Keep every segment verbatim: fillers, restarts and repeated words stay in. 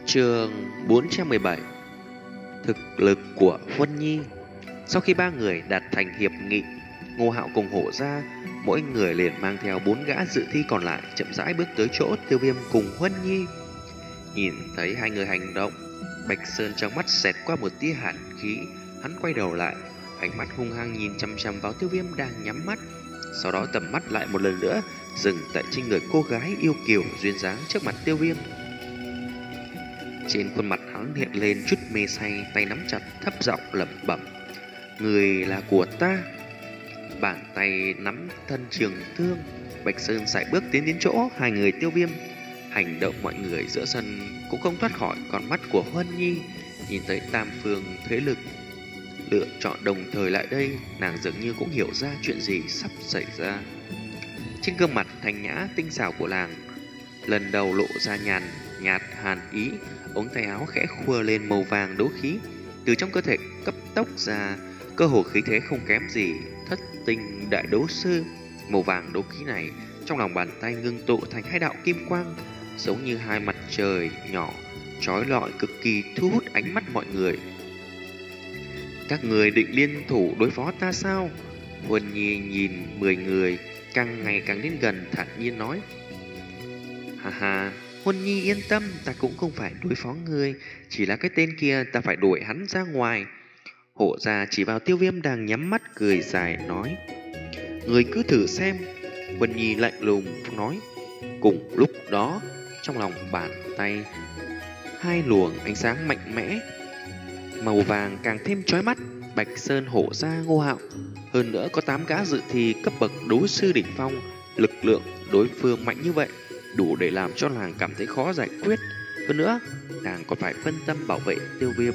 Chương bốn trăm mười bảy. Thực lực của Huân Nhi. Sau khi ba người đạt thành hiệp nghị, Ngô Hạo cùng Hổ Gia, mỗi người liền mang theo bốn gã dự thi còn lại chậm rãi bước tới chỗ Tiêu Viêm cùng Huân Nhi. Nhìn thấy hai người hành động, Bạch Sơn trong mắt xẹt qua một tia hàn khí, hắn quay đầu lại, ánh mắt hung hăng nhìn chăm chăm vào Tiêu Viêm đang nhắm mắt. Sau đó tầm mắt lại một lần nữa dừng tại trên người cô gái yêu kiều duyên dáng trước mặt Tiêu Viêm. Trên khuôn mặt hắn hiện lên chút mê say, tay nắm chặt thấp giọng lẩm bẩm: người là của ta. Bàn tay nắm thân trường thương, Bạch Sơn sải bước tiến đến chỗ hai người Tiêu Viêm. Hành động mọi người giữa sân cũng không thoát khỏi con mắt của Huân Nhi. Nhìn thấy tam phương thế lực lựa chọn đồng thời lại đây, nàng dường như cũng hiểu ra chuyện gì sắp xảy ra. Trên gương mặt thanh nhã tinh xảo của nàng lần đầu lộ ra nhàn nhạt hàn ý, ống tay áo khẽ khua lên màu vàng đấu khí, từ trong cơ thể cấp tốc ra cơ hồ khí thế không kém gì thất tinh đại đấu sư. Màu vàng đấu khí này trong lòng bàn tay ngưng tụ thành hai đạo kim quang, giống như hai mặt trời nhỏ chói lọi, cực kỳ thu hút ánh mắt mọi người. Các người định liên thủ đối phó ta sao? Huân Nhi nhìn mười người càng ngày càng đến gần, thản nhiên nói: ha ha, Huân Nhi yên tâm, ta cũng không phải đối phó ngươi, chỉ là cái tên kia ta phải đuổi hắn ra ngoài. Hổ Gia chỉ vào Tiêu Viêm đang nhắm mắt cười dài nói: người cứ thử xem. Huân Nhi lạnh lùng nói. Cùng lúc đó, trong lòng bàn tay hai luồng ánh sáng mạnh mẽ màu vàng càng thêm chói mắt. Bạch Sơn, Hổ Gia, Ngô Hạo, hơn nữa có tám gã dự thi cấp bậc đấu sư đỉnh phong, lực lượng đối phương mạnh như vậy đủ để làm cho nàng cảm thấy khó giải quyết. Hơn nữa, nàng còn phải phân tâm bảo vệ Tiêu Viêm.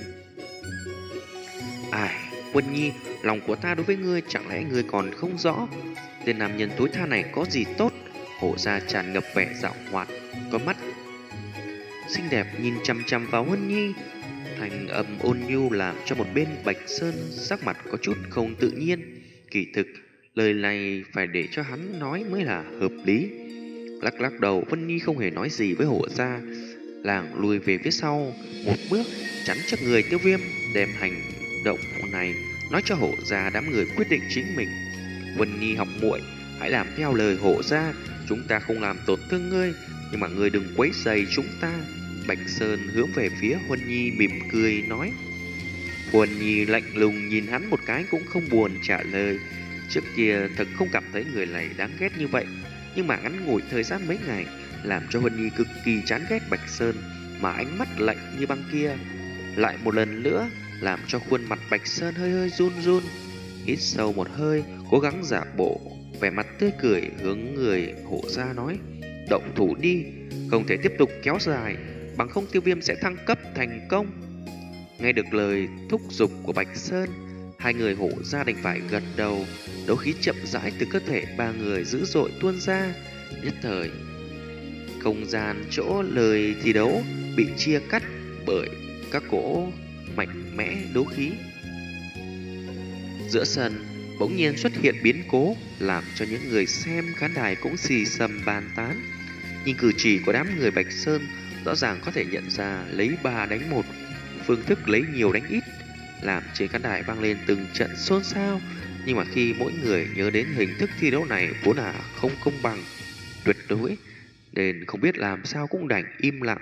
Ai, Huân Nhi, lòng của ta đối với ngươi chẳng lẽ ngươi còn không rõ? Tên nam nhân tối tha này có gì tốt? Hổ Gia tràn ngập vẻ dạo hoạt, con mắt xinh đẹp nhìn chăm chăm vào Huân Nhi. Thành âm ôn nhu làm cho một bên Bạch Sơn sắc mặt có chút không tự nhiên. Kỳ thực, lời này phải để cho hắn nói mới là hợp lý. Lắc lắc đầu, Huân Nhi không hề nói gì với Hổ Gia. Làng lùi về phía sau một bước, chắn trước người Tiêu Viêm, đem hành động này nói cho Hổ Gia đám người quyết định chính mình. Huân Nhi học muội, hãy làm theo lời Hổ Gia, chúng ta không làm tổn thương ngươi, nhưng mà ngươi đừng quấy rầy chúng ta. Bạch Sơn hướng về phía Huân Nhi mỉm cười nói. Huân Nhi lạnh lùng nhìn hắn một cái cũng không buồn trả lời. Trước kia thật không cảm thấy người này đáng ghét như vậy, nhưng mà ngắn ngủi thời gian mấy ngày làm cho Huân Nhi cực kỳ chán ghét Bạch Sơn, mà ánh mắt lạnh như băng kia lại một lần nữa làm cho khuôn mặt Bạch Sơn hơi hơi run run. Hít sâu một hơi, cố gắng giả bộ vẻ mặt tươi cười, hướng người Hổ Gia nói: động thủ đi, không thể tiếp tục kéo dài, bằng không Tiêu Viêm sẽ thăng cấp thành công. Nghe được lời thúc giục của Bạch Sơn, hai người Hổ Gia đành phải gật đầu. Đấu khí chậm rãi từ cơ thể ba người dữ dội tuôn ra, nhất thời không gian chỗ lời thi đấu bị chia cắt bởi các cỗ mạnh mẽ đấu khí. Giữa sân bỗng nhiên xuất hiện biến cố, làm cho những người xem khán đài cũng xì xầm bàn tán. Nhưng cử chỉ của đám người Bạch Sơn rõ ràng có thể nhận ra lấy ba đánh một, phương thức lấy nhiều đánh ít, làm trên khán đài vang lên từng trận xôn xao. Nhưng mà khi mỗi người nhớ đến hình thức thi đấu này vốn là không công bằng tuyệt đối, nên không biết làm sao cũng đành im lặng.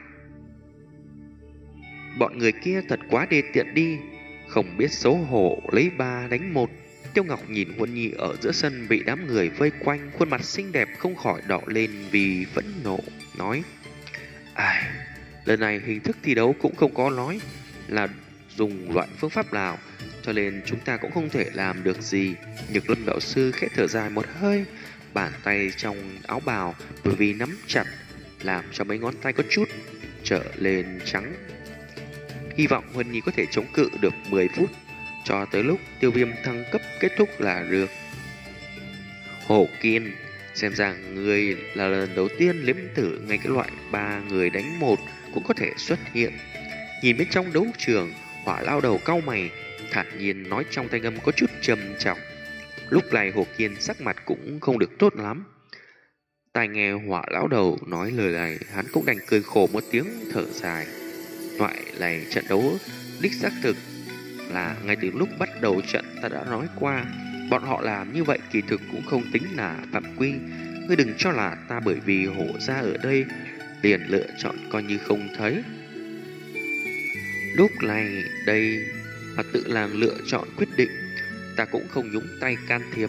Bọn người kia thật quá đê tiện đi, không biết xấu hổ lấy ba đánh một. Tiêu Ngọc nhìn Huân Nhi ở giữa sân bị đám người vây quanh, khuôn mặt xinh đẹp không khỏi đỏ lên vì phẫn nộ, nói: ai, lần này hình thức thi đấu cũng không có nói là dùng loại phương pháp nào, cho nên chúng ta cũng không thể làm được gì. Nhược Lâm đạo sư khẽ thở dài một hơi, bàn tay trong áo bào bởi vì nắm chặt làm cho mấy ngón tay có chút trở lên trắng. Hy vọng Huân Nhi có thể chống cự được mười phút, cho tới lúc Tiêu Viêm thăng cấp kết thúc là được. Hổ Kiên, xem ra người là lần đầu tiên nếm thử ngay cái loại ba người đánh một cũng có thể xuất hiện. Nhìn bên trong đấu trường, Hỏa lao đầu cau mày, thản nhiên nói trong thanh âm có chút trầm trọng. Lúc này Hồ Kiên sắc mặt cũng không được tốt lắm. Tai nghe Hỏa lão đầu nói lời này, hắn cũng đành cười khổ một tiếng thở dài. Loại này trận đấu đích xác thực là ngay từ lúc bắt đầu trận ta đã nói qua, bọn họ làm như vậy kỳ thực cũng không tính là phạm quy. Ngươi đừng cho là ta bởi vì hổ ra ở đây liền lựa chọn coi như không thấy. Lúc này đây mà tự làm lựa chọn quyết định, ta cũng không nhúng tay can thiệp.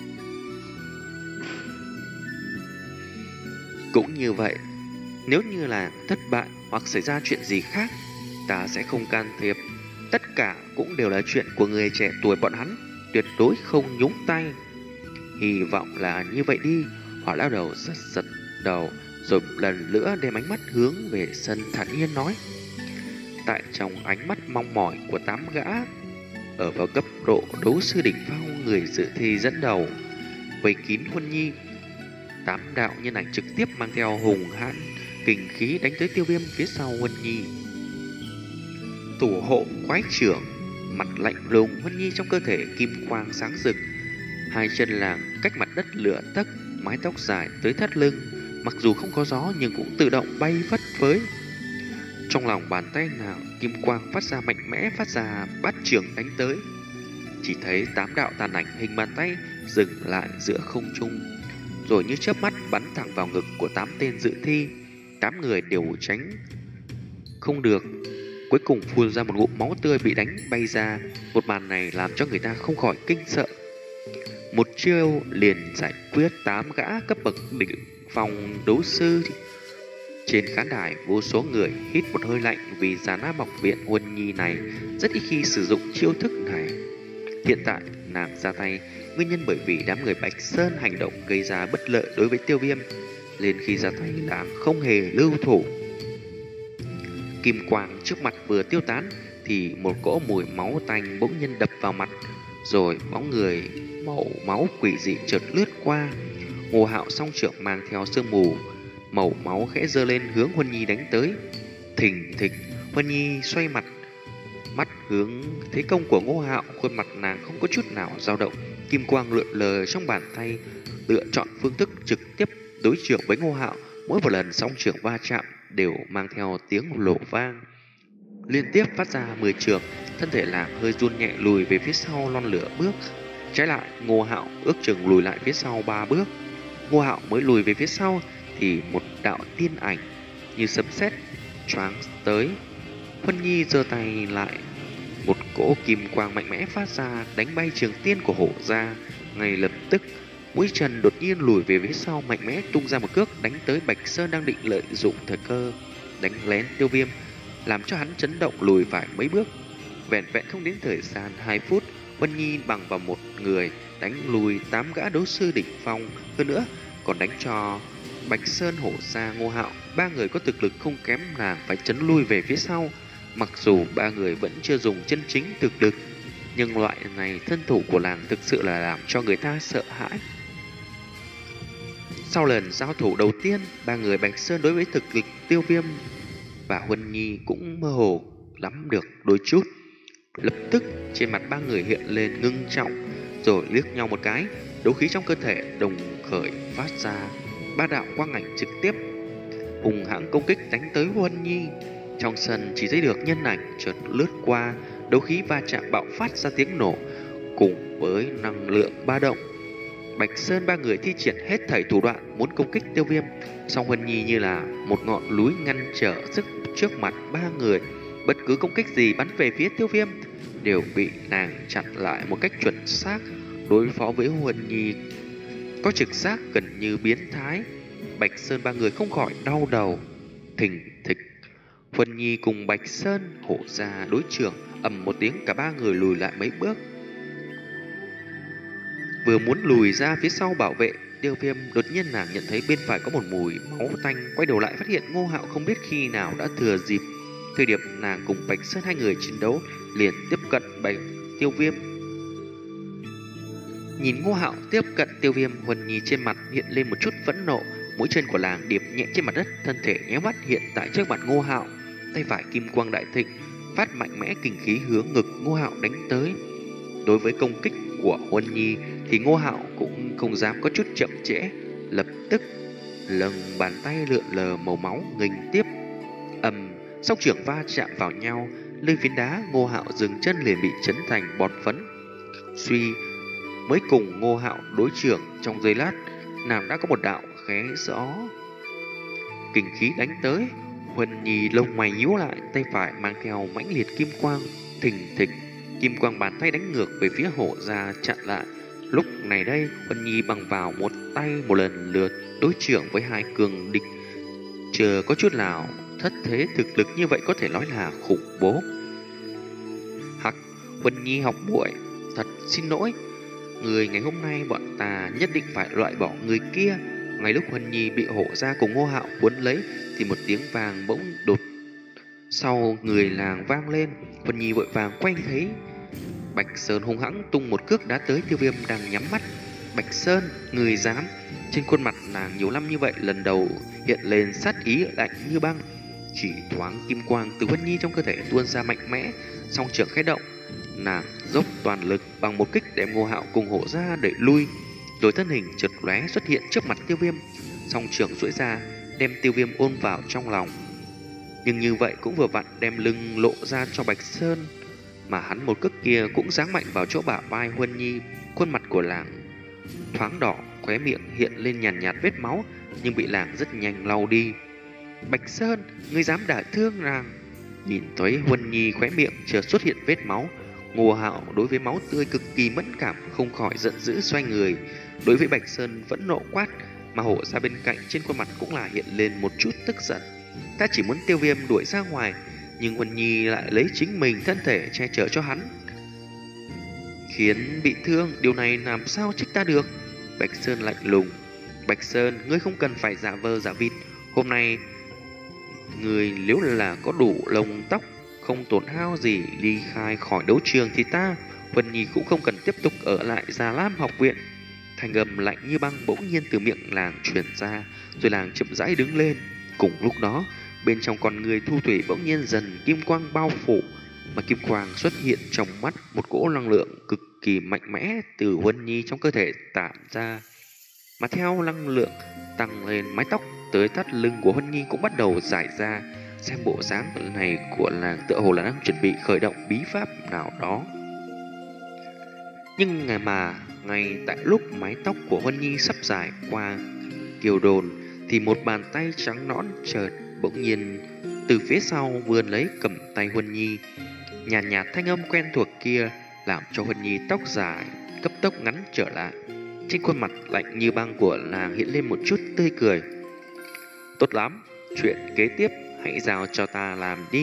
Cũng như vậy, nếu như là thất bại hoặc xảy ra chuyện gì khác, ta sẽ không can thiệp. Tất cả cũng đều là chuyện của người trẻ tuổi bọn hắn, tuyệt đối không nhúng tay. Hy vọng là như vậy đi. Họ lao đầu giật giật đầu, rồi một lần nữa đem ánh mắt hướng về sân thản nhiên nói. Tại trong ánh mắt mong mỏi của tám gã ở vào cấp độ đấu sư đỉnh phong, người dự thi dẫn đầu vây kín Huân Nhi, tám đạo nhân ảnh trực tiếp mang theo hùng hãn kình khí đánh tới Tiêu Viêm phía sau Huân Nhi. Thủ hộ quái trưởng, mặt lạnh lùng, Huân Nhi trong cơ thể kim quang sáng rực, hai chân làng cách mặt đất lửa tấc, mái tóc dài tới thắt lưng, mặc dù không có gió nhưng cũng tự động bay phất phới. Trong lòng bàn tay nào kim quang phát ra mạnh mẽ, phát ra bát trường đánh tới. Chỉ thấy tám đạo tàn ảnh hình bàn tay dừng lại giữa không trung, rồi như chớp mắt bắn thẳng vào ngực của tám tên dự thi. Tám người đều tránh không được, cuối cùng phun ra một ngụm máu tươi bị đánh bay ra. Một màn này làm cho người ta không khỏi kinh sợ. Một chiêu liền giải quyết tám gã cấp bậc đỉnh phong đấu sư. Trên khán đài vô số người hít một hơi lạnh, vì Già Nam học viện Huân Nhi này rất ít khi sử dụng chiêu thức này. Hiện tại nàng ra tay, nguyên nhân bởi vì đám người Bạch Sơn hành động gây ra bất lợi đối với Tiêu Viêm, nên khi ra tay nàng không hề lưu thủ. Kim quang trước mặt vừa tiêu tán thì một cỗ mùi máu tanh bỗng nhiên đập vào mặt, rồi bóng người màu máu quỷ dị chợt lướt qua. Ngô Hạo song trưởng mang theo sương mù màu máu khẽ giơ lên hướng Huân Nhi đánh tới. Thình thịch, Huân Nhi xoay mặt, mắt hướng thế công của Ngô Hạo, khuôn mặt nàng không có chút nào dao động. Kim quang lượn lờ trong bàn tay, lựa chọn phương thức trực tiếp đối trưởng với Ngô Hạo. Mỗi một lần song trưởng va chạm đều mang theo tiếng lổ vang, liên tiếp phát ra mười trường. Thân thể nàng hơi run nhẹ lùi về phía sau lon lửa bước. Trái lại, Ngô Hạo ước chừng lùi lại phía sau ba bước. Ngô Hạo mới lùi về phía sau thì một đạo tiên ảnh như sấm sét choáng tới. Huân Nhi giơ tay lại, một cỗ kim quang mạnh mẽ phát ra đánh bay trường tiên của hổ ra. Ngay lập tức, mũi chân đột nhiên lùi về phía sau, mạnh mẽ tung ra một cước đánh tới Bạch Sơn đang định lợi dụng thời cơ đánh lén Tiêu Viêm, làm cho hắn chấn động lùi phải mấy bước. Vẹn vẹn không đến thời gian hai phút, Huân Nhi bằng vào một người đánh lùi tám gã đấu sư đỉnh phong, hơn nữa còn đánh cho Bạch Sơn, hổ ra, Ngô Hạo, ba người có thực lực không kém nàng phải chấn lui về phía sau. Mặc dù ba người vẫn chưa dùng chân chính thực lực, nhưng loại này thân thủ của nàng thực sự là làm cho người ta sợ hãi. Sau lần giao thủ đầu tiên, ba người Bạch Sơn đối với thực lực Tiêu Viêm và Huân Nhi cũng mơ hồ lắm được đôi chút. Lập tức trên mặt ba người hiện lên ngưng trọng, rồi liếc nhau một cái, đấu khí trong cơ thể đồng khởi phát ra ba đạo quang ảnh trực tiếp hùng hãng công kích đánh tới Huân Nhi. Trong sân chỉ thấy được nhân ảnh chợt lướt qua, đấu khí va chạm bạo phát ra tiếng nổ cùng với năng lượng ba động. Bạch Sơn ba người thi triển hết thảy thủ đoạn muốn công kích Tiêu Viêm, song Huân Nhi như là một ngọn núi ngăn trở sức trước mặt ba người. Bất cứ công kích gì bắn về phía Tiêu Viêm đều bị nàng chặn lại một cách chuẩn xác. Đối phó với Huân Nhi có trực giác gần như biến thái, Bạch Sơn ba người không khỏi đau đầu. Thình thịch, Huân Nhi cùng Bạch Sơn, hổ ra đối trưởng, ầm một tiếng cả ba người lùi lại mấy bước. Vừa muốn lùi ra phía sau bảo vệ Tiêu Viêm, đột nhiên nàng nhận thấy bên phải có một mùi máu tanh, quay đầu lại phát hiện Ngô Hạo không biết khi nào đã thừa dịp thời điểm nàng cùng Bạch Sơn hai người chiến đấu liền tiếp cận Bạch Tiêu Viêm. Nhìn Ngô Hạo tiếp cận Tiêu Viêm, Huân Nhi trên mặt hiện lên một chút phẫn nộ, mũi chân của nàng điệp nhẹ trên mặt đất, thân thể nhéo mắt hiện tại trước mặt Ngô Hạo, tay phải kim quang đại thịnh phát mạnh mẽ kình khí hướng ngực Ngô Hạo đánh tới. Đối với công kích của Huân Nhi thì Ngô Hạo cũng không dám có chút chậm trễ, lập tức lồng bàn tay lượn lờ màu máu nghênh tiếp. Ầm, Song trưởng va chạm vào nhau, nơi phiến đá Ngô Hạo dừng chân liền bị chấn thành bọt phấn. Suy mới cùng Ngô Hạo đối trưởng trong giây lát, nàng đã có một đạo khẽ gió kình khí đánh tới. Huân Nhi lông mày nhíu lại, tay phải mang theo mãnh liệt kim quang, thình thịch, kim quang bàn tay đánh ngược về phía Hổ Gia chặn lại. Lúc này đây, Huân Nhi bằng vào một tay một lần lượt đối trưởng với hai cường địch, chưa có chút nào thất thế, thực lực như vậy có thể nói là khủng bố. Hắc, Huân Nhi học muội, thật xin lỗi, người ngày hôm nay bọn ta nhất định phải loại bỏ người kia. Ngay lúc Huân Nhi bị Hổ Gia cùng Ngô Hạo cuốn lấy thì một tiếng vàng bỗng đột sau người làng vang lên. Huân Nhi vội vàng quay thấy Bạch Sơn hung hãng tung một cước đá tới Tiêu Viêm đang nhắm mắt. Bạch Sơn, người dám? Trên khuôn mặt nàng nhiều năm như vậy lần đầu hiện lên sát ý lạnh như băng. Chỉ thoáng kim quang từ Huân Nhi trong cơ thể tuôn ra mạnh mẽ, song trưởng khẽ động, nàng dốc toàn lực bằng một kích đem Ngô Hạo cùng Hổ Gia đẩy lui, rồi thân hình chợt lóe xuất hiện trước mặt Tiêu Viêm, song trưởng duỗi ra đem Tiêu Viêm ôm vào trong lòng. Nhưng như vậy cũng vừa vặn đem lưng lộ ra cho Bạch Sơn, mà hắn một cước kia cũng giáng mạnh vào chỗ bả vai Huân Nhi. Khuôn mặt của làng thoáng đỏ, khóe miệng hiện lên nhàn nhạt, nhạt vết máu, nhưng bị làng rất nhanh lau đi. Bạch Sơn, ngươi dám đả thương nàng? Nhìn thấy Huân Nhi khóe miệng chợt xuất hiện vết máu, Ngô Hạo đối với máu tươi cực kỳ mẫn cảm, không khỏi giận dữ xoay người đối với Bạch Sơn vẫn nộ quát, mà Hổ Gia bên cạnh trên khuôn mặt cũng là hiện lên một chút tức giận. Ta chỉ muốn Tiêu Viêm đuổi ra ngoài, nhưng Huân Nhi lại lấy chính mình thân thể che chở cho hắn, khiến bị thương, điều này làm sao trách ta được? Bạch Sơn lạnh lùng. Bạch Sơn, ngươi không cần phải giả vờ giả vịt. Hôm nay người nếu là có đủ lông tóc, không tổn hao gì, ly khai khỏi đấu trường thì ta, Huân Nhi cũng không cần tiếp tục ở lại Già Lam học viện. Thanh âm lạnh như băng bỗng nhiên từ miệng làng truyền ra, rồi làng chậm rãi đứng lên. Cùng lúc đó, bên trong con người Thu Thủy bỗng nhiên dần kim quang bao phủ, mà kim quang xuất hiện trong mắt, một cỗ năng lượng cực kỳ mạnh mẽ từ Huân Nhi trong cơ thể tản ra. Mà theo năng lượng tăng lên, mái tóc tới thắt lưng của Huân Nhi cũng bắt đầu rải ra. Xem bộ dáng này của làng tựa hồ là đang chuẩn bị khởi động bí pháp nào đó. Nhưng ngày mà ngay tại lúc mái tóc của Huân Nhi sắp dài qua kiều đồn, thì một bàn tay trắng nõn chợt bỗng nhiên từ phía sau vươn lấy cầm tay Huân Nhi. Nhàn nhạt, nhạt thanh âm quen thuộc kia làm cho Huân Nhi tóc dài cấp tốc ngắn trở lại. Trên khuôn mặt lạnh như băng của nàng hiện lên một chút tươi cười. Tốt lắm, chuyện kế tiếp hãy giao cho ta làm đi.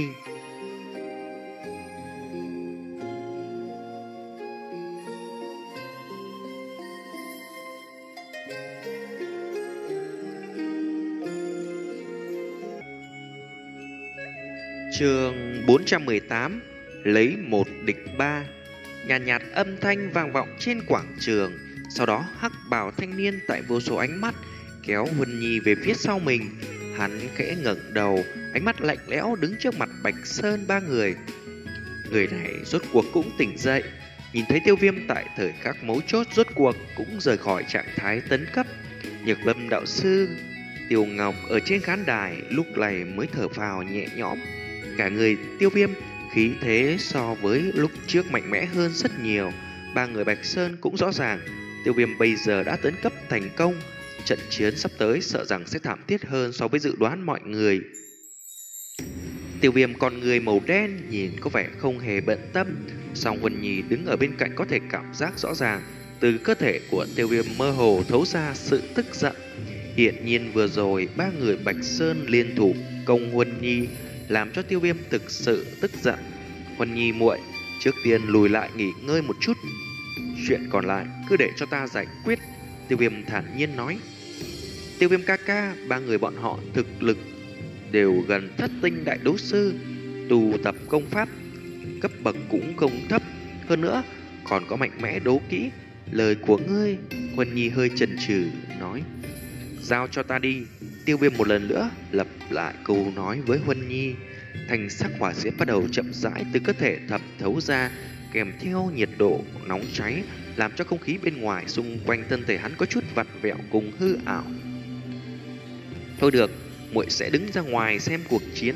Chương bốn trăm mười tám, lấy một địch ba. Nhàn nhạt, nhạt âm thanh vang vọng trên quảng trường. Sau đó hắc bào thanh niên tại vô số ánh mắt kéo Huân Nhi về phía sau mình. Hắn khẽ ngẩng đầu, ánh mắt lạnh lẽo đứng trước mặt Bạch Sơn ba người. Người này rốt cuộc cũng tỉnh dậy, nhìn thấy Tiêu Viêm tại thời khắc mấu chốt rốt cuộc cũng rời khỏi trạng thái tấn cấp. Nhược Lâm đạo sư, Tiêu Ngọc ở trên khán đài lúc này mới thở phào nhẹ nhõm. Cả người Tiêu Viêm khí thế so với lúc trước mạnh mẽ hơn rất nhiều. Ba người Bạch Sơn cũng rõ ràng Tiêu Viêm bây giờ đã tấn cấp thành công. Trận chiến sắp tới sợ rằng sẽ thảm thiết hơn so với dự đoán mọi người. Tiêu Viêm con người màu đen nhìn có vẻ không hề bận tâm, song Huân Nhi đứng ở bên cạnh có thể cảm giác rõ ràng từ cơ thể của Tiêu Viêm mơ hồ thấu ra sự tức giận. Hiển nhiên vừa rồi ba người Bạch Sơn liên thủ công Huân Nhi làm cho Tiêu Viêm thực sự tức giận. Huân Nhi muội, trước tiên lùi lại nghỉ ngơi một chút, chuyện còn lại cứ để cho ta giải quyết. Tiêu Viêm thản nhiên nói. Tiêu Viêm ca ca, ba người bọn họ thực lực đều gần thất tinh đại đấu sư, tu tập công pháp cấp bậc cũng không thấp, hơn nữa còn có mạnh mẽ đấu kỹ. Lời của ngươi, Huân Nhi hơi chần chừ nói. Giao cho ta đi. Tiêu Viêm một lần nữa lặp lại câu nói với Huân Nhi. Thành sắc hỏa diễm bắt đầu chậm rãi từ cơ thể thẩm thấu ra, kèm theo nhiệt độ nóng cháy làm cho không khí bên ngoài xung quanh thân thể hắn có chút vặn vẹo cùng hư ảo. Thôi được, muội sẽ đứng ra ngoài xem cuộc chiến.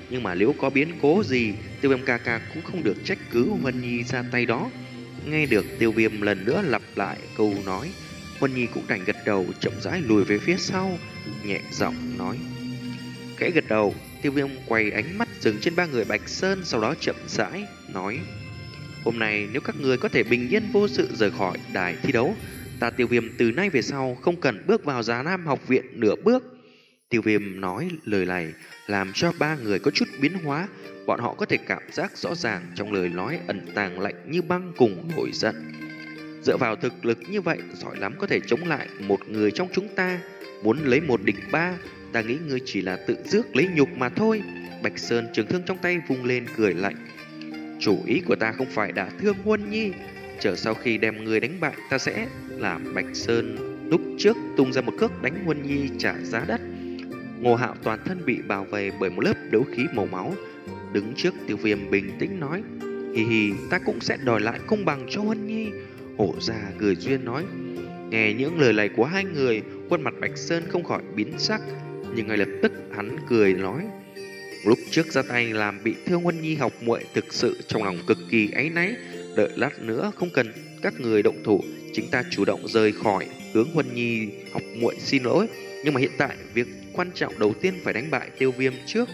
Nhưng mà nếu có biến cố gì, Tiêu Viêm ca ca cũng không được trách cứ Huân Nhi ra tay đó. Nghe được Tiêu Viêm lần nữa lặp lại câu nói, Huân Nhi cũng đành gật đầu, chậm rãi lùi về phía sau, nhẹ giọng nói. Khẽ gật đầu, Tiêu Viêm quay ánh mắt dừng trên ba người Bạch Sơn, sau đó chậm rãi nói: hôm nay nếu các người có thể bình yên vô sự rời khỏi đài thi đấu, ta Tiêu Viêm từ nay về sau không cần bước vào Già Nam học viện nửa bước. Tiêu Viêm nói lời này làm cho ba người có chút biến hóa. Bọn họ có thể cảm giác rõ ràng trong lời nói ẩn tàng lạnh như băng cùng nổi giận. Dựa vào thực lực như vậy, giỏi lắm có thể chống lại một người trong chúng ta. Muốn lấy một địch ba, ta nghĩ ngươi chỉ là tự rước lấy nhục mà thôi. Bạch Sơn trường thương trong tay vung lên cười lạnh. Chủ ý của ta không phải đả thương Huân Nhi. Chờ sau khi đem người đánh bại, ta sẽ làm Bạch Sơn lúc trước tung ra một cước đánh Huân Nhi trả giá đắt. Ngô Hạo toàn thân bị bao vây bởi một lớp đấu khí màu máu, đứng trước Tiêu Viêm bình tĩnh nói: hì hì, ta cũng sẽ đòi lại công bằng cho Huân Nhi. Hổ già cười duyên nói. Nghe những lời này của hai người, khuôn mặt Bạch Sơn không khỏi biến sắc, nhưng ngay lập tức hắn cười nói: lúc trước ra tay làm bị thương Huân Nhi học muội, thực sự trong lòng cực kỳ áy náy. Đợi lát nữa không cần các người động thủ, chính ta chủ động rời khỏi, hướng Huân Nhi học muội xin lỗi. Nhưng mà hiện tại việc quan trọng đầu tiên phải đánh bại Tiêu Viêm trước.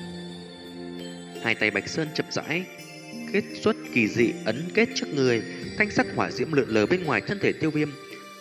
Hai tay Bạch Sơn chậm rãi kết xuất kỳ dị ấn kết trước người, thanh sắc hỏa diễm lượn lờ bên ngoài thân thể Tiêu Viêm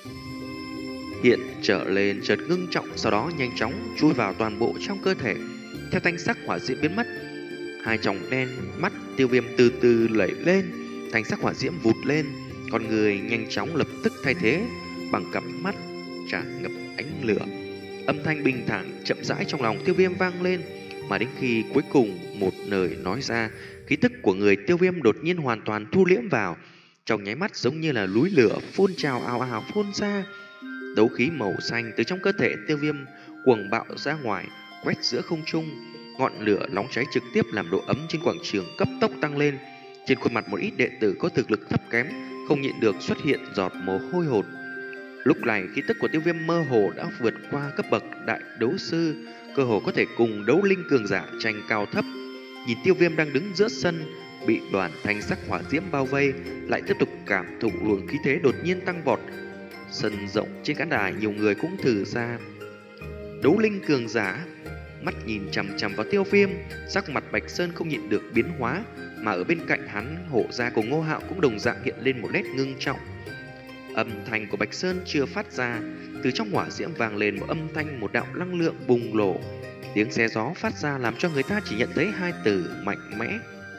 hiện trở lên chợt ngưng trọng, sau đó nhanh chóng chui vào toàn bộ trong cơ thể. Theo thanh sắc hỏa diễm biến mất, hai tròng đen mắt Tiêu Viêm từ từ lẩy lên, thanh sắc hỏa diễm vụt lên, con người nhanh chóng lập tức thay thế bằng cặp mắt tràn ngập ánh lửa. Âm thanh bình thản chậm rãi trong lòng Tiêu Viêm vang lên, mà đến khi cuối cùng một lời nói ra, khí tức của người Tiêu Viêm đột nhiên hoàn toàn thu liễm vào, trong nháy mắt giống như là núi lửa phun trào ào ào phun ra. Đấu khí màu xanh từ trong cơ thể Tiêu Viêm cuồng bạo ra ngoài, quét giữa không trung. Ngọn lửa nóng cháy trực tiếp làm độ ấm trên quảng trường cấp tốc tăng lên. Trên khuôn mặt một ít đệ tử có thực lực thấp kém không nhịn được xuất hiện giọt mồ hôi hột. Lúc này khí tức của Tiêu Viêm mơ hồ đã vượt qua cấp bậc đại đấu sư, cơ hồ có thể cùng đấu linh cường giả tranh cao thấp. Nhìn Tiêu Viêm đang đứng giữa sân, bị đoàn thanh sắc hỏa diễm bao vây, lại tiếp tục cảm thụ luồng khí thế đột nhiên tăng vọt. Sân rộng trên khán đài nhiều người cũng thử ra đấu linh cường giả, mắt nhìn chằm chằm vào Tiêu Viêm, sắc mặt Bạch Sơn không nhịn được biến hóa, mà ở bên cạnh hắn, Hổ gia cùng Ngô Hạo cũng đồng dạng hiện lên một nét ngưng trọng. Âm thanh của Bạch Sơn chưa phát ra, từ trong hỏa diễm vang lên một âm thanh, một đạo năng lượng bùng nổ. Tiếng xé gió phát ra làm cho người ta chỉ nhận thấy hai từ mạnh mẽ.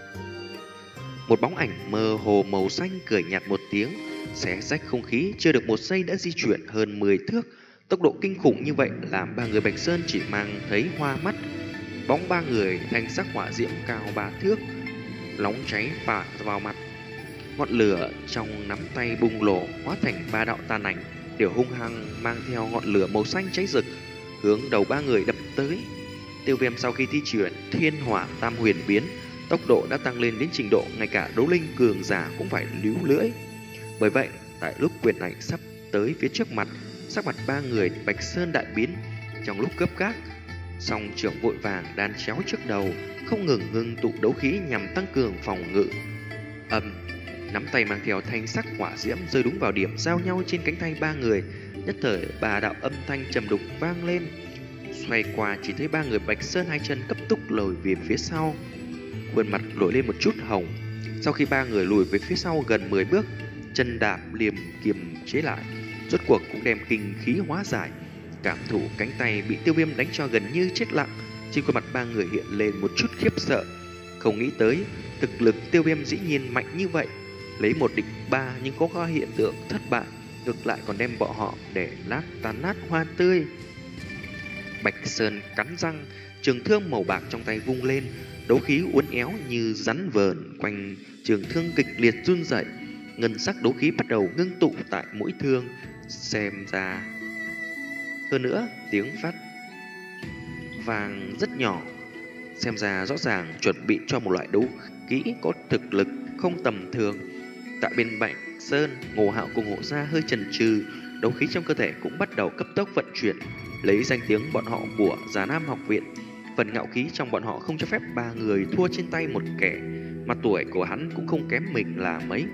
Một bóng ảnh mơ hồ màu xanh cười nhạt một tiếng, xé rách không khí, chưa được một giây đã di chuyển hơn mười thước. Tốc độ kinh khủng như vậy làm ba người Bạch Sơn chỉ mang thấy hoa mắt. Bóng ba người thanh sắc hỏa diễm cao ba thước, nóng cháy phả vào mặt. Ngọn lửa trong nắm tay bùng nổ hóa thành ba đạo tàn ảnh, đều hung hăng mang theo ngọn lửa màu xanh cháy rực, hướng đầu ba người đập tới. Tiêu Viêm sau khi thi chuyển thiên hỏa tam huyền biến, tốc độ đã tăng lên đến trình độ ngay cả đấu linh cường giả cũng phải líu lưỡi. Bởi vậy, tại lúc quyền ảnh sắp tới phía trước mặt, sắc mặt ba người Bạch Sơn đại biến. Trong lúc gấp gáp, song trưởng vội vàng đan chéo trước đầu, không ngừng ngưng tụ đấu khí nhằm tăng cường phòng ngự. Ầm, nắm tay mang theo thanh sắc hỏa diễm rơi đúng vào điểm giao nhau trên cánh tay ba người. Nhất thời ba đạo âm thanh trầm đục vang lên. Xoay qua chỉ thấy ba người Bạch Sơn hai chân cấp tốc lùi về phía sau, khuôn mặt nổi lên một chút hồng. Sau khi ba người lùi về phía sau gần mười bước, chân đạp liềm kiềm chế lại, rốt cuộc cũng đem kinh khí hóa giải. Cảm thụ cánh tay bị Tiêu Viêm đánh cho gần như chết lặng, trên khuôn mặt ba người hiện lên một chút khiếp sợ. Không nghĩ tới thực lực Tiêu Viêm dĩ nhiên mạnh như vậy, lấy một địch ba nhưng có có hiện tượng thất bại, ngược lại còn đem bọn họ để lát tan nát hoa tươi. Bạch Sơn cắn răng, trường thương màu bạc trong tay vung lên, đấu khí uốn éo như rắn vờn quanh trường thương kịch liệt run rẩy. Ngân sắc đấu khí bắt đầu ngưng tụ tại mũi thương, xem ra hơn nữa tiếng phát vàng rất nhỏ, xem ra rõ ràng chuẩn bị cho một loại đấu khí có thực lực không tầm thường. Tại bên Bạch Sơn, Ngô Hạo cùng Hộ Gia hơi chần chừ, đấu khí trong cơ thể cũng bắt đầu cấp tốc vận chuyển, lấy danh tiếng bọn họ của Già Nam học viện, Phần ngạo khí trong bọn họ không cho phép ba người thua trên tay một kẻ mà tuổi của hắn cũng không kém mình là mấy.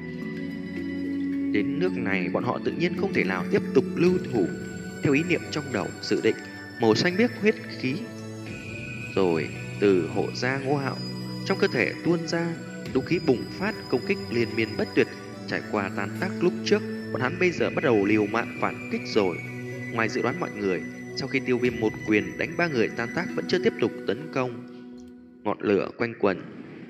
Đến nước này bọn họ tự nhiên không thể nào tiếp tục lưu thủ. Theo ý niệm trong đầu dự định, màu xanh biếc huyết khí rồi từ hộ gia Ngô Hạo trong cơ thể tuôn ra, đấu khí bùng phát, công kích liên miên bất tuyệt. Trải qua tan tác lúc trước, bọn hắn bây giờ bắt đầu liều mạng phản kích rồi. Ngoài dự đoán mọi người, sau khi Tiêu Viêm một quyền đánh ba người tan tác vẫn chưa tiếp tục tấn công. Ngọn lửa quanh quẩn,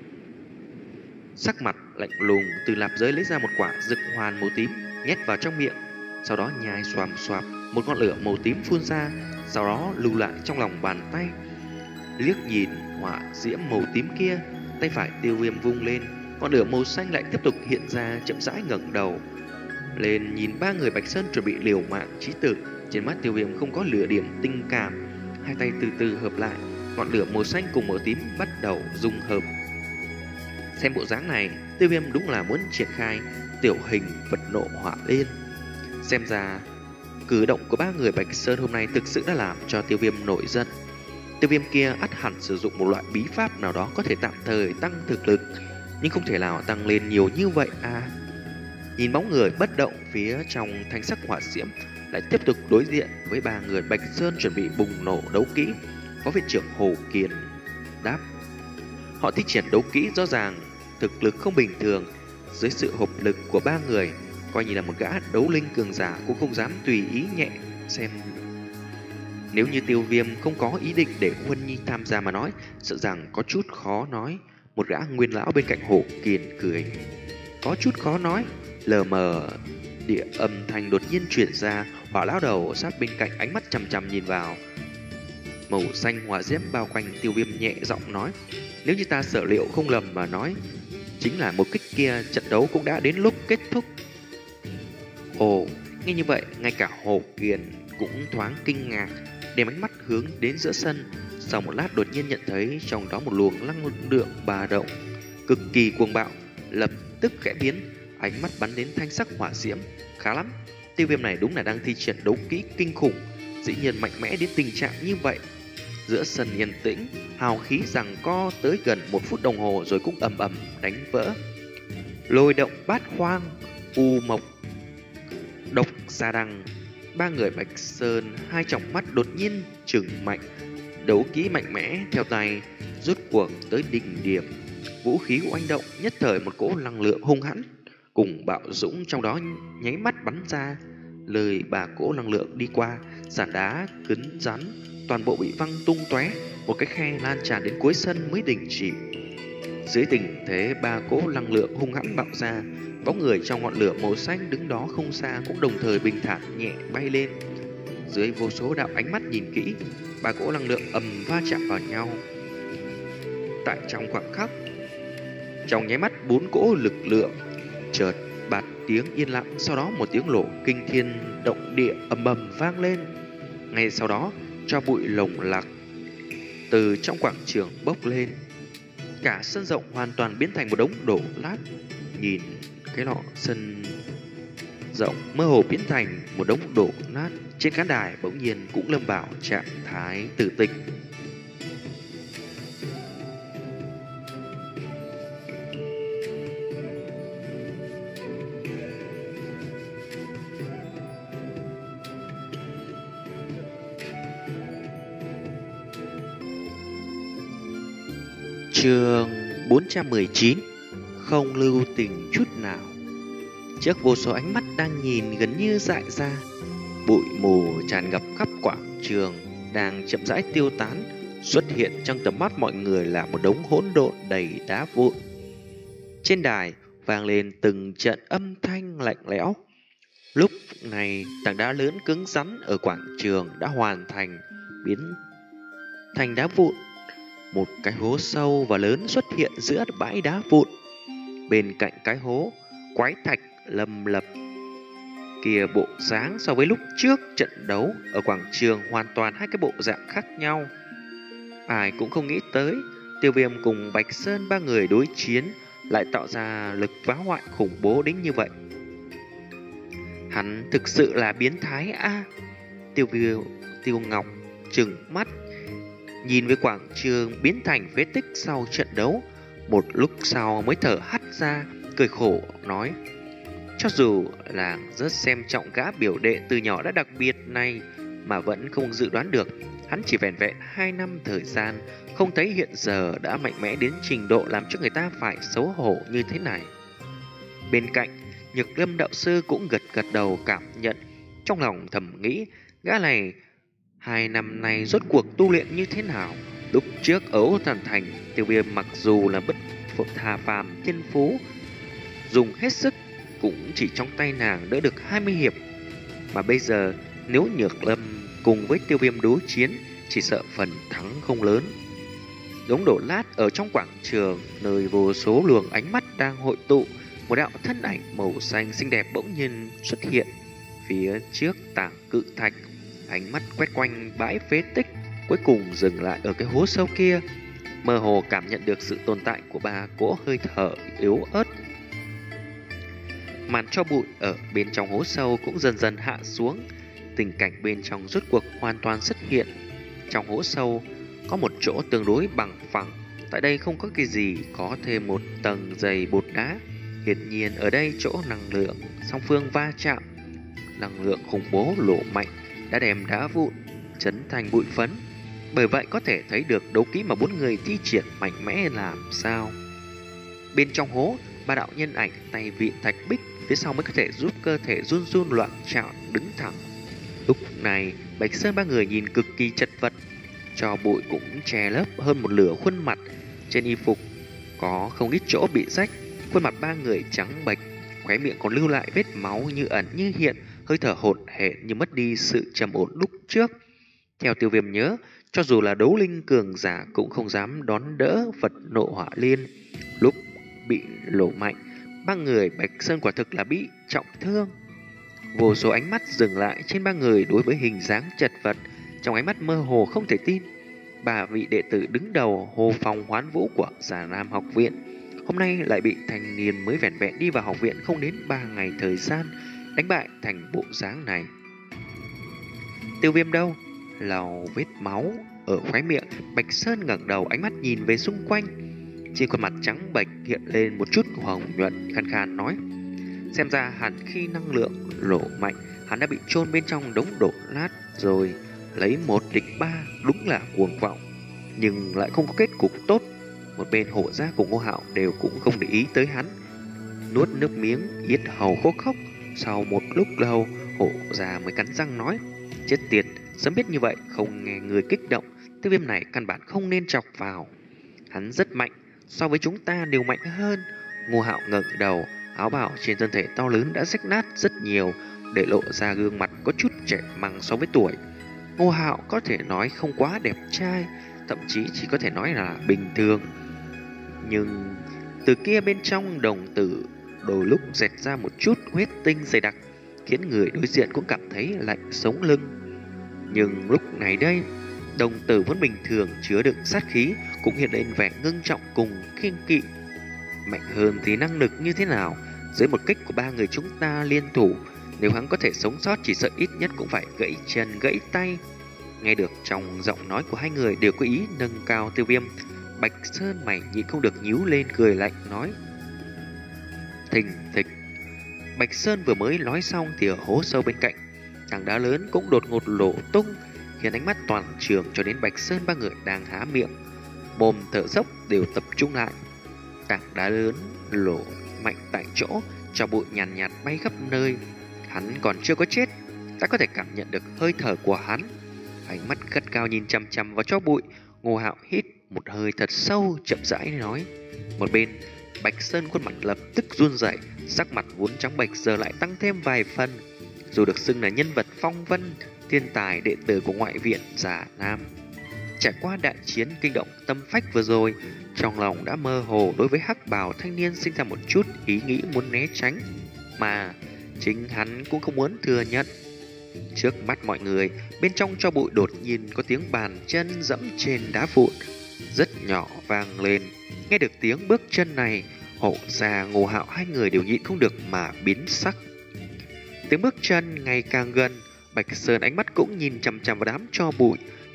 sắc mặt lạnh lùng, từ lạp giới lấy ra một quả dược hoàn màu tím nhét vào trong miệng, sau đó nhai xoàm xoàm, một ngọn lửa màu tím phun ra, sau đó lưu lại trong lòng bàn tay. Liếc nhìn hỏa diễm màu tím kia, tay phải Tiêu Viêm vung lên, ngọn lửa màu xanh lại tiếp tục hiện ra, chậm rãi ngẩng đầu lên nhìn ba người Bạch Sơn chuẩn bị liều mạng chí tử. Trên mắt Tiêu Viêm không có lửa điểm tình cảm, hai tay từ từ hợp lại, ngọn lửa màu xanh cùng màu tím bắt đầu dung hợp. Xem bộ dáng này, Tiêu Viêm đúng là muốn triển khai tiểu hình vật nộ hỏa liên. Xem ra cử động của ba người Bạch Sơn hôm nay thực sự đã làm cho Tiêu Viêm nổi giận. Tiêu Viêm kia ắt hẳn sử dụng một loại bí pháp nào đó có thể tạm thời tăng thực lực, nhưng không thể nào tăng lên nhiều như vậy à. Nhìn bóng người bất động phía trong thanh sắc hỏa diễm, lại tiếp tục đối diện với ba người Bạch Sơn chuẩn bị bùng nổ đấu kỹ. Phó viện trưởng Hồ Kiền đáp: họ thi triển đấu kỹ rõ ràng thực lực không bình thường, dưới sự hợp lực của ba người, coi như là một gã đấu linh cường giả cũng không dám tùy ý nhẹ xem. Nếu như Tiêu Viêm không có ý định để Huân Nhi tham gia mà nói, sợ rằng có chút khó nói. Một gã nguyên lão bên cạnh Hồ Kiền cười: có chút khó nói. Lờ mờ địa âm thanh đột nhiên chuyển ra, hỏa lão đầu sát bên cạnh ánh mắt chằm chằm nhìn vào. Màu xanh hỏa diễm bao quanh Tiêu Viêm nhẹ giọng nói: nếu như ta sở liệu không lầm mà nói, chính là một kích kia, trận đấu cũng đã đến lúc kết thúc. Ồ, nghe như vậy, ngay cả Hồ Kiền cũng thoáng kinh ngạc, đem ánh mắt hướng đến giữa sân. Sau một lát đột nhiên nhận thấy trong đó một luồng năng lượng ba động cực kỳ cuồng bạo, lập tức khẽ biến, ánh mắt bắn đến thanh sắc hỏa diễm. Khá lắm, Tiêu Viêm này đúng là đang thi triển đấu kỹ kinh khủng, dĩ nhiên mạnh mẽ đến tình trạng như vậy. Giữa sân yên tĩnh, hào khí giằng co tới gần một phút đồng hồ rồi cũng ầm ầm đánh vỡ. Lôi động bát hoang, u mộc, độc gia đằng. Ba người Bạch Sơn hai tròng mắt đột nhiên trừng mạnh, đấu kỹ mạnh mẽ theo tay rút cuộc tới đỉnh điểm. Vũ khí oanh động, nhất thời một cỗ năng lượng hung hãn cùng bạo dũng trong đó nháy mắt bắn ra. Lời bà cỗ năng lượng đi qua, sàn đá cứng rắn toàn bộ bị văng tung tóe, một cái khe lan tràn đến cuối sân mới đình chỉ. Dưới tình thế ba cỗ năng lượng hung hãn bạo ra, bóng người trong ngọn lửa màu xanh đứng đó không xa cũng đồng thời bình thản nhẹ bay lên. Dưới vô số đạo ánh mắt nhìn kỹ, ba cỗ năng lượng ầm va chạm vào nhau. Tại trong khoảng khắc, trong nháy mắt bốn cỗ lực lượng chợt bạt tiếng yên lặng, sau đó một tiếng nổ kinh thiên động địa ầm ầm vang lên. Ngay sau đó, cho bụi lồng lặc từ trong quảng trường bốc lên, cả sân rộng hoàn toàn biến thành một đống đổ nát. Nhìn cái lọ sân rộng mơ hồ biến thành một đống đổ nát, trên khán đài bỗng nhiên cũng lâm vào trạng thái tử tịch. Chương bốn trăm mười chín, không lưu tình chút nào. Trước vô số ánh mắt đang nhìn gần như dại ra, bụi mù tràn ngập khắp quảng trường đang chậm rãi tiêu tán. Xuất hiện trong tầm mắt mọi người là một đống hỗn độn đầy đá vụn. Trên đài vang lên từng trận âm thanh lạnh lẽo. Lúc này tảng đá lớn cứng rắn ở quảng trường đã hoàn thành biến thành đá vụn. Một cái hố sâu và lớn xuất hiện giữa bãi đá vụn. Bên cạnh cái hố, quái thạch lầm lập kia bộ dáng so với lúc trước trận đấu ở quảng trường hoàn toàn hai cái bộ dạng khác nhau. Ai cũng không nghĩ tới Tiêu Viêm cùng Bạch Sơn ba người đối chiến lại tạo ra lực phá hoại khủng bố đến như vậy. Hắn thực sự là biến thái a. À, Tiêu Viêm, Tiêu Ngọc trừng mắt nhìn với quảng trường biến thành phế tích sau trận đấu. Một lúc sau mới thở hắt ra, cười khổ nói: cho dù làng rất xem trọng gã biểu đệ từ nhỏ đã đặc biệt này, mà vẫn không dự đoán được hắn chỉ vẻn vẹn hai năm thời gian, không thấy hiện giờ đã mạnh mẽ đến trình độ làm cho người ta phải xấu hổ như thế này. Bên cạnh, Nhược Lâm đạo sư cũng gật gật đầu cảm nhận, trong lòng thầm nghĩ gã này hai năm nay rốt cuộc tu luyện như thế nào. Lúc trước ở Ô Thần Thành, Tiêu Viêm mặc dù là bất phột hà phàm thiên phú, dùng hết sức cũng chỉ trong tay nàng đỡ được hai mươi hiệp, mà bây giờ nếu Nhược Lâm cùng với Tiêu Viêm đối chiến, chỉ sợ phần thắng không lớn. Đống đổ lát ở trong quảng trường, nơi vô số luồng ánh mắt đang hội tụ, một đạo thân ảnh màu xanh xinh đẹp bỗng nhiên xuất hiện phía trước tảng cự thạch, ánh mắt quét quanh bãi phế tích, cuối cùng dừng lại ở cái hố sâu kia, mơ hồ cảm nhận được sự tồn tại của ba cỗ hơi thở yếu ớt. Màn tro bụi ở bên trong hố sâu cũng dần dần hạ xuống, tình cảnh bên trong rốt cuộc hoàn toàn xuất hiện. Trong hố sâu có một chỗ tương đối bằng phẳng, tại đây không có cái gì, có thêm một tầng dày bột đá. Hiển nhiên ở đây chỗ năng lượng song phương va chạm, năng lượng khủng bố lộ mạnh đã đem đá vụn chấn thành bụi phấn. Bởi vậy có thể thấy được đấu kỹ mà bốn người thi triển mạnh mẽ làm sao. Bên trong hố, ba đạo nhân ảnh tay vịn thạch bích, phía sau mới có thể giúp cơ thể run run loạn trọn đứng thẳng. Lúc này, Bạch Sơn ba người nhìn cực kỳ chật vật, cho bụi cũng che lấp hơn một nửa khuôn mặt, trên y phục có không ít chỗ bị rách. Khuôn mặt ba người trắng bệch, khóe miệng còn lưu lại vết máu như ẩn như hiện, hơi thở hổn hển như mất đi sự trầm ổn lúc trước. Theo Tiêu Viêm nhớ, cho dù là đấu linh cường giả cũng không dám đón đỡ Phật nộ hỏa liên. Lúc bị lộ mạnh, ba người Bạch Sơn quả thực là bị trọng thương. Vô số ánh mắt dừng lại trên ba người đối với hình dáng chật vật, trong ánh mắt mơ hồ không thể tin. Ba vị đệ tử đứng đầu Hồ Phong Hoán Vũ của Già Nam học viện, hôm nay lại bị thanh niên mới vẻn vẹn đi vào học viện không đến ba ngày thời gian đánh bại thành bộ dáng này. Tiêu Viêm đâu? Lau vết máu ở khóe miệng, Bạch Sơn ngẩng đầu, ánh mắt nhìn về xung quanh. Trên khuôn mặt trắng bệch hiện lên một chút hồng nhuận, khàn khàn nói: xem ra hẳn khi năng lượng lộ mạnh, hắn đã bị chôn bên trong đống đổ lát rồi. Lấy một địch ba đúng là cuồng vọng, nhưng lại không có kết cục tốt. Một bên Hổ Gia cùng Ngô Hạo đều cũng không để ý tới hắn, nuốt nước miếng, yết hầu khô khốc. Sau một lúc lâu, Hổ Gia mới cắn răng nói: chết tiệt, sớm biết như vậy không nghe người kích động, Tiêu Viêm này căn bản không nên chọc vào. Hắn rất mạnh, so với chúng ta đều mạnh hơn. Ngô Hạo ngẩng đầu, áo bào trên thân thể to lớn đã rách nát rất nhiều, để lộ ra gương mặt có chút trẻ măng so với tuổi. Ngô Hạo có thể nói không quá đẹp trai, thậm chí chỉ có thể nói là bình thường. Nhưng từ kia bên trong đồng tử đôi lúc dẹt ra một chút huyết tinh dày đặc, khiến người đối diện cũng cảm thấy lạnh sống lưng. Nhưng lúc này đây, đồng tử vốn bình thường chứa đựng sát khí cũng hiện lên vẻ ngưng trọng cùng kiêng kỵ. Mạnh hơn thì năng lực như thế nào? Dưới một kích của ba người chúng ta liên thủ, nếu hắn có thể sống sót chỉ sợ ít nhất cũng phải gãy chân gãy tay. Nghe được trong giọng nói của hai người đều có ý nâng cao Tiêu Viêm, Bạch Sơn mày nhịn không được nhíu lên cười lạnh nói: thình thịch. Bạch Sơn vừa mới nói xong thì ở hố sâu bên cạnh, tảng đá lớn cũng đột ngột lộ tung, khiến ánh mắt toàn trường cho đến Bạch Sơn ba người đang há miệng, mồm thở dốc đều tập trung lại. Tảng đá lớn lộ mạnh tại chỗ, cho bụi nhàn nhạt, nhạt bay khắp nơi. Hắn còn chưa có chết, ta có thể cảm nhận được hơi thở của hắn. Ánh mắt gắt cao nhìn chằm chằm vào cho bụi. Ngô Hạo hít một hơi thật sâu, chậm rãi nói. Một bên, Bạch Sơn khuôn mặt lập tức run rẩy, sắc mặt vốn trắng bệch giờ lại tăng thêm vài phần. Dù được xưng là nhân vật phong vân, thiên tài đệ tử của ngoại viện Già Nam, trải qua đại chiến kinh động tâm phách vừa rồi, trong lòng đã mơ hồ đối với hắc bào thanh niên sinh ra một chút ý nghĩ muốn né tránh, mà chính hắn cũng không muốn thừa nhận. Trước mắt mọi người, bên trong cho bụi đột nhiên có tiếng bàn chân dẫm trên đá vụn rất nhỏ vang lên. Nghe được tiếng bước chân này, Hổ Gia, Ngô Hạo hai người đều nhịn không được mà biến sắc. Tiếng bước chân ngày càng gần, Bạch Sơn ánh mắt cũng nhìn chằm chằm vào đám tro bụi.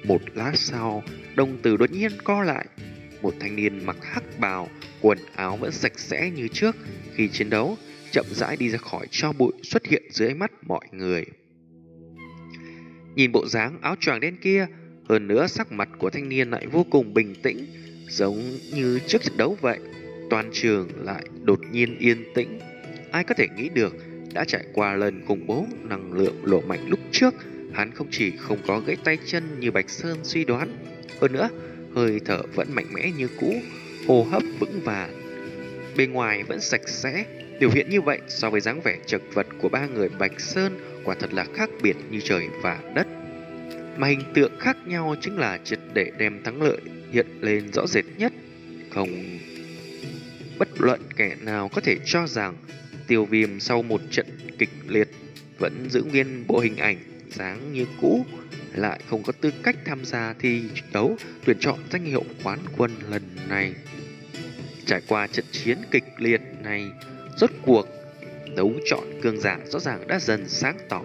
Một lát sau, đồng tử đột nhiên co lại. Một thanh niên mặc hắc bào, quần áo vẫn sạch sẽ như trước khi chiến đấu, chậm rãi đi ra khỏi tro bụi xuất hiện dưới ánh mắt mọi người. Nhìn bộ dáng áo choàng đen kia, hơn nữa sắc mặt của thanh niên lại vô cùng bình tĩnh, giống như trước trận đấu vậy. Toàn trường lại đột nhiên yên tĩnh. Ai có thể nghĩ được, đã trải qua lần khủng bố năng lượng lộ mạnh lúc trước, hắn không chỉ không có gãy tay chân như Bạch Sơn suy đoán, hơn nữa hơi thở vẫn mạnh mẽ như cũ, hô hấp vững vàng, bên ngoài vẫn sạch sẽ. Biểu hiện như vậy so với dáng vẻ chật vật của ba người Bạch Sơn quả thật là khác biệt như trời và đất. Mà hình tượng khác nhau chính là triệt để đem thắng lợi hiện lên rõ rệt nhất. Không bất luận kẻ nào có thể cho rằng Tiêu Viêm sau một trận kịch liệt vẫn giữ nguyên bộ hình ảnh dáng như cũ, lại không có tư cách tham gia thi đấu tuyển chọn danh hiệu quán quân lần này. Trải qua trận chiến kịch liệt này, rốt cuộc đấu chọn cường giả rõ ràng đã dần sáng tỏ.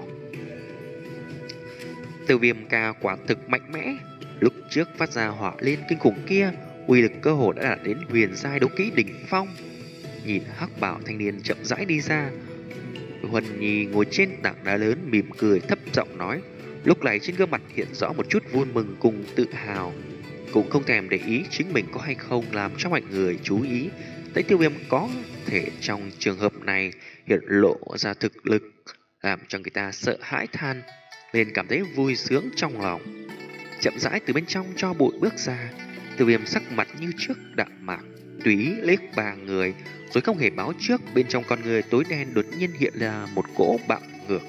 Tiêu Viêm ca quả thực mạnh mẽ, lúc trước phát ra hỏa lên kinh khủng kia, uy lực cơ hồ đã đạt đến huyền giai đấu kỹ đỉnh phong. Nhìn hắc bảo thanh niên chậm rãi đi ra, Huân Nhi ngồi trên tảng đá lớn mỉm cười thấp giọng nói, lúc này trên gương mặt hiện rõ một chút vui mừng cùng tự hào, cũng không thèm để ý chính mình có hay không làm cho mọi người chú ý. Thấy Tiêu Viêm có thể trong trường hợp này hiện lộ ra thực lực, làm cho người ta sợ hãi than, nên cảm thấy vui sướng trong lòng. Chậm rãi từ bên trong cho bụi bước ra, Tiêu Viêm sắc mặt như trước đạm mạc, tùy ý liếc ba người, rồi không hề báo trước, bên trong con người tối đen đột nhiên hiện ra một cỗ bạo ngược.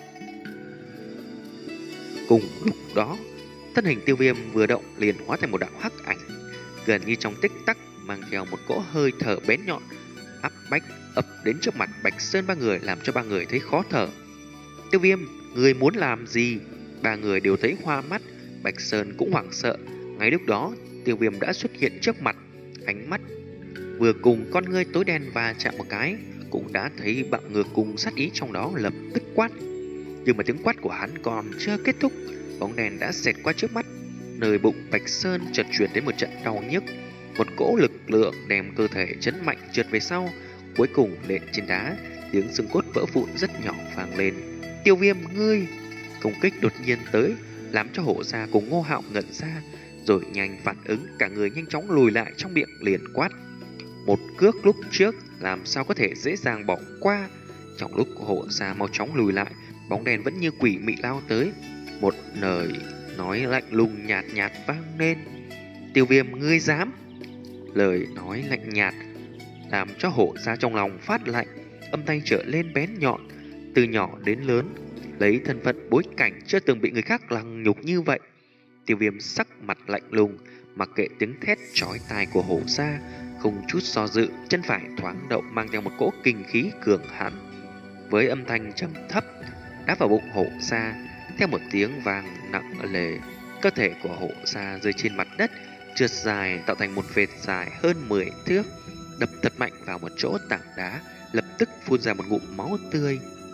Cùng lúc đó, thân hình Tiêu Viêm vừa động liền hóa thành một đạo hắc ảnh, gần như trong tích tắc mang theo một cỗ hơi thở bén nhọn, áp bách ập đến trước mặt Bạch Sơn ba người, làm cho ba người thấy khó thở. Tiêu Viêm, người muốn làm gì? Ba người đều thấy hoa mắt, Bạch Sơn cũng hoảng sợ. Ngay lúc đó, Tiêu Viêm đã xuất hiện trước mặt, ánh mắt vừa cùng con ngươi tối đen va chạm một cái, cũng đã thấy bạo ngược cùng sát ý trong đó, lập tức quát. Nhưng mà tiếng quát của hắn còn chưa kết thúc, bóng đèn đã xẹt qua trước mắt, nơi bụng Bạch Sơn chợt truyền đến một trận đau nhức, một cỗ lực lượng đem cơ thể chấn mạnh trượt về sau, cuối cùng nện trên đá, tiếng xương cốt vỡ vụn rất nhỏ vang lên. Tiêu Viêm, ngươi! Công kích đột nhiên tới, làm cho Hổ Gia cùng Ngô Hạo ngẩn ra, rồi nhanh phản ứng, cả người nhanh chóng lùi lại, trong miệng liền quát. Một cước lúc trước làm sao có thể dễ dàng bỏ qua. Trong lúc Hổ Gia mau chóng lùi lại, bóng đèn vẫn như quỷ mị lao tới, một lời nói lạnh lùng nhạt nhạt vang lên. Tiêu Viêm, ngươi dám! Lời nói lạnh nhạt làm cho Hổ Gia trong lòng phát lạnh, âm thanh trở lên bén nhọn, từ nhỏ đến lớn, lấy thân phận bối cảnh chưa từng bị người khác lăng nhục như vậy. Tiêu Viêm sắc mặt lạnh lùng, mặc kệ tiếng thét chói tai của Hổ Gia, không chút do dự, chân phải thoáng động mang theo một cỗ kinh khí cường hãn, với âm thanh trầm thấp đáp vào bụng Hổ Gia. Theo một tiếng vang nặng nề, cơ thể của Hổ Gia rơi trên mặt đất, trượt dài tạo thành một vệt dài hơn mười thước, đập thật mạnh vào một chỗ tảng đá, lập tức phun ra một ngụm máu tươi.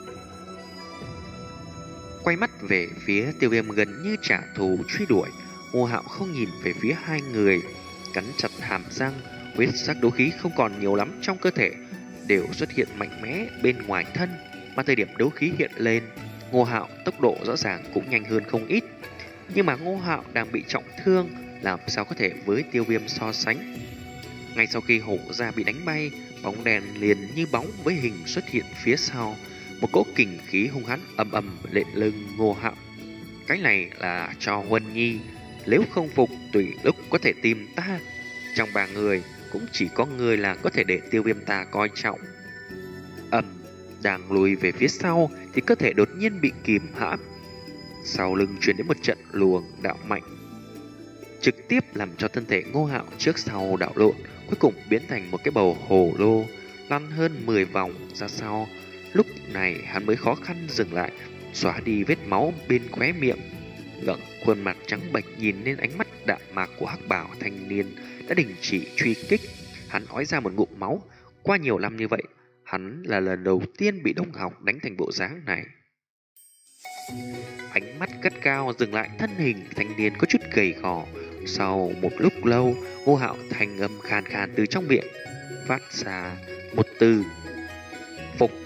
Quay mắt về phía Tiêu Viêm gần như trả thù truy đuổi, Ngô Hạo không nhìn về phía hai người, cắn chặt hàm răng, huyết sắc đấu khí không còn nhiều lắm trong cơ thể, đều xuất hiện mạnh mẽ bên ngoài thân. Mà thời điểm đấu khí hiện lên, Ngô Hạo tốc độ rõ ràng cũng nhanh hơn không ít. Nhưng mà Ngô Hạo đang bị trọng thương, làm sao có thể với Tiêu Viêm so sánh. Ngay sau khi Hổ Gia bị đánh bay, bóng đèn liền như bóng với hình xuất hiện phía sau, một cỗ kình khí hung hãn ầm ầm lên lưng Ngô Hạo. Cái này là cho Huân Nhi, nếu không phục tùy lúc có thể tìm ta. Trong ba người cũng chỉ có người là có thể để Tiêu Viêm ta coi trọng. Ầm, đang lùi về phía sau thì cơ thể đột nhiên bị kìm hãm, sau lưng truyền đến một trận luồng đạo mạnh, trực tiếp làm cho thân thể Ngô Hạo trước sau đảo lộn, cuối cùng biến thành một cái bầu hồ lô, lăn hơn mười vòng ra sau. Lúc này hắn mới khó khăn dừng lại, xóa đi vết máu bên khóe miệng, ngẩng khuôn mặt trắng bệch nhìn lên ánh mắt đạm mạc của hắc bảo thanh niên đã đình chỉ truy kích. Hắn ói ra một ngụm máu, qua nhiều năm như vậy, hắn là lần đầu tiên bị đồng học đánh thành bộ dáng này. Ánh mắt cất cao dừng lại thân hình thanh niên có chút gầy gò. Sau một lúc lâu, Ngô Hạo thanh âm khàn khàn từ trong miệng phát ra một từ: phục.